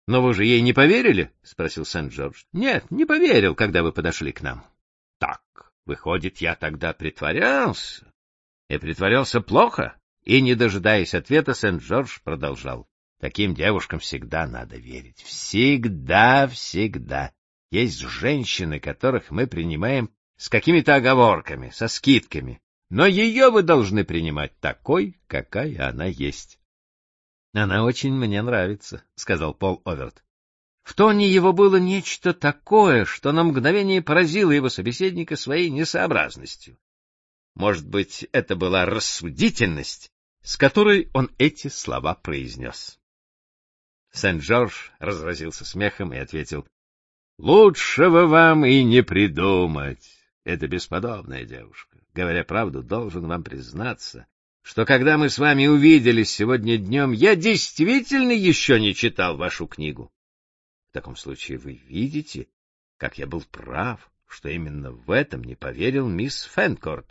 — Но вы же ей не поверили? — спросил Сент-Джордж. — Нет, не поверил, когда вы подошли к нам. — Так, выходит, я тогда притворялся. И притворялся плохо? И, не дожидаясь ответа, Сент-Джордж продолжал. — Таким девушкам всегда надо верить. Всегда, всегда. Есть женщины, которых мы принимаем с какими-то оговорками, со скидками. Но ее вы должны принимать такой, какая она есть. — Она очень мне нравится, — сказал Пол Оверт. В тоне его было нечто такое, что на мгновение поразило его собеседника своей несообразностью. Может быть, это была рассудительность, с которой он эти слова произнес. Сент-Джордж разразился смехом и ответил: — Лучшего вам и не придумать. Это бесподобная девушка. Говоря правду, должен вам признаться, что когда мы с вами увиделись сегодня днем, я действительно еще не читал вашу книгу. В таком случае вы видите, как я был прав, что именно в этом не поверил мисс Фенкорт.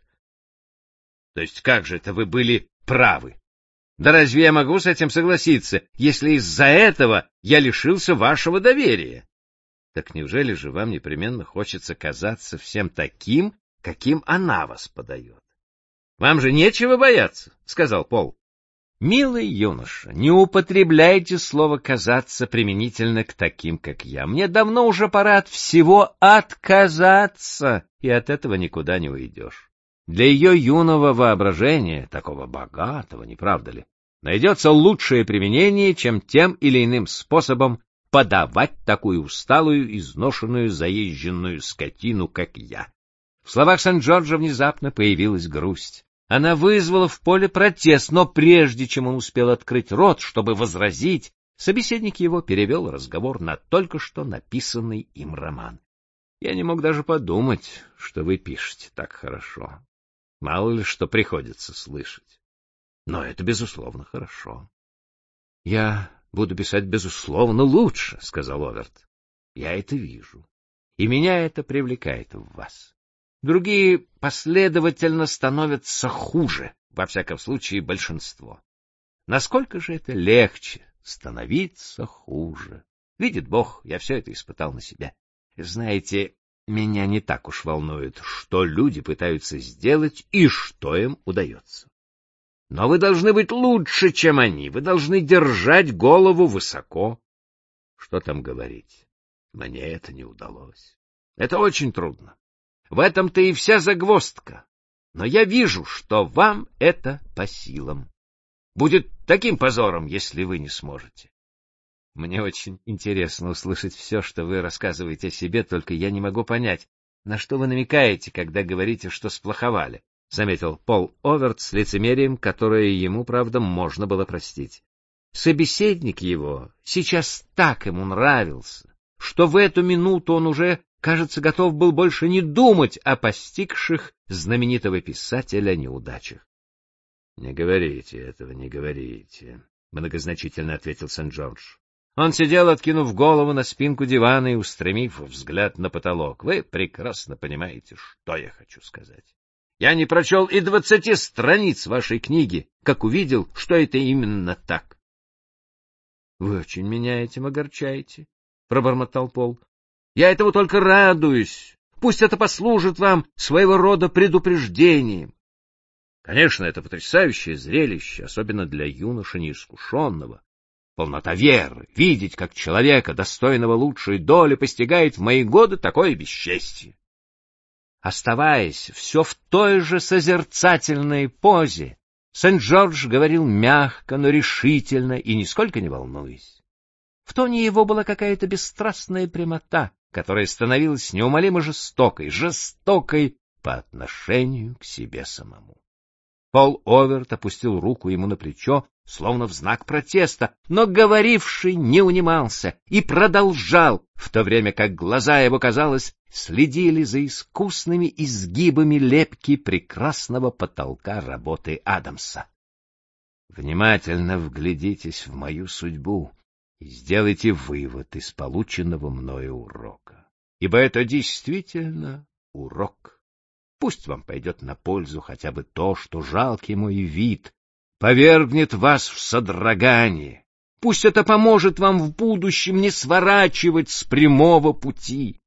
То есть как же это вы были правы? Да разве я могу с этим согласиться, если из-за этого я лишился вашего доверия? Так неужели же вам непременно хочется казаться всем таким, каким она вас подает? — Вам же нечего бояться, — сказал Пол. — Милый юноша, не употребляйте слово «казаться» применительно к таким, как я. Мне давно уже пора от всего отказаться, и от этого никуда не уйдешь. Для ее юного воображения, такого богатого, не правда ли, найдется лучшее применение, чем тем или иным способом подавать такую усталую, изношенную, заезженную скотину, как я. В словах Сент-Джорджа внезапно появилась грусть. Она вызвала в Поле протест, но прежде чем он успел открыть рот, чтобы возразить, собеседник его перевел разговор на только что написанный им роман. — Я не мог даже подумать, что вы пишете так хорошо. Мало ли что приходится слышать. Но это, безусловно, хорошо. — Я буду писать, безусловно, лучше, — сказал Оверт. — Я это вижу, и меня это привлекает в вас. Другие последовательно становятся хуже, во всяком случае большинство. Насколько же это легче становиться хуже? Видит Бог, я все это испытал на себе. Знаете, меня не так уж волнует, что люди пытаются сделать и что им удается. Но вы должны быть лучше, чем они, вы должны держать голову высоко. Что там говорить? Мне это не удалось. Это очень трудно. В этом-то и вся загвоздка. Но я вижу, что вам это по силам. Будет таким позором, если вы не сможете. Мне очень интересно услышать все, что вы рассказываете о себе, только я не могу понять, на что вы намекаете, когда говорите, что сплоховали, — заметил Пол Оверт с лицемерием, которое ему, правда, можно было простить. Собеседник его сейчас так ему нравился, что в эту минуту он уже, кажется, готов был больше не думать о постигших знаменитого писателя неудачах. — Не говорите этого, не говорите, — многозначительно ответил Сент-Джордж. Он сидел, откинув голову на спинку дивана и устремив взгляд на потолок. Вы прекрасно понимаете, что я хочу сказать. Я не прочел и 20 страниц вашей книги, как увидел, что это именно так. — Вы очень меня этим огорчаете, — пробормотал Пол. — Я этому только радуюсь. Пусть это послужит вам своего рода предупреждением. Конечно, это потрясающее зрелище, особенно для юноши неискушенного. Полнота веры, видеть, как человека, достойного лучшей доли, постигает в мои годы такое бесчестие. Оставаясь все в той же созерцательной позе, Сент-Джордж говорил мягко, но решительно и нисколько не волнуясь. В тоне его была какая-то бесстрастная прямота, которая становилась неумолимо жестокой по отношению к себе самому. Пол Оверт опустил руку ему на плечо, словно в знак протеста, но говоривший не унимался и продолжал, в то время как глаза его, казалось, следили за искусными изгибами лепки прекрасного потолка работы Адамса. Внимательно вглядитесь в мою судьбу и сделайте вывод из полученного мною урока, ибо это действительно урок. Пусть вам пойдет на пользу хотя бы то, что жалкий мой вид повергнет вас в содрогание, Пусть это поможет вам в будущем не сворачивать с прямого пути.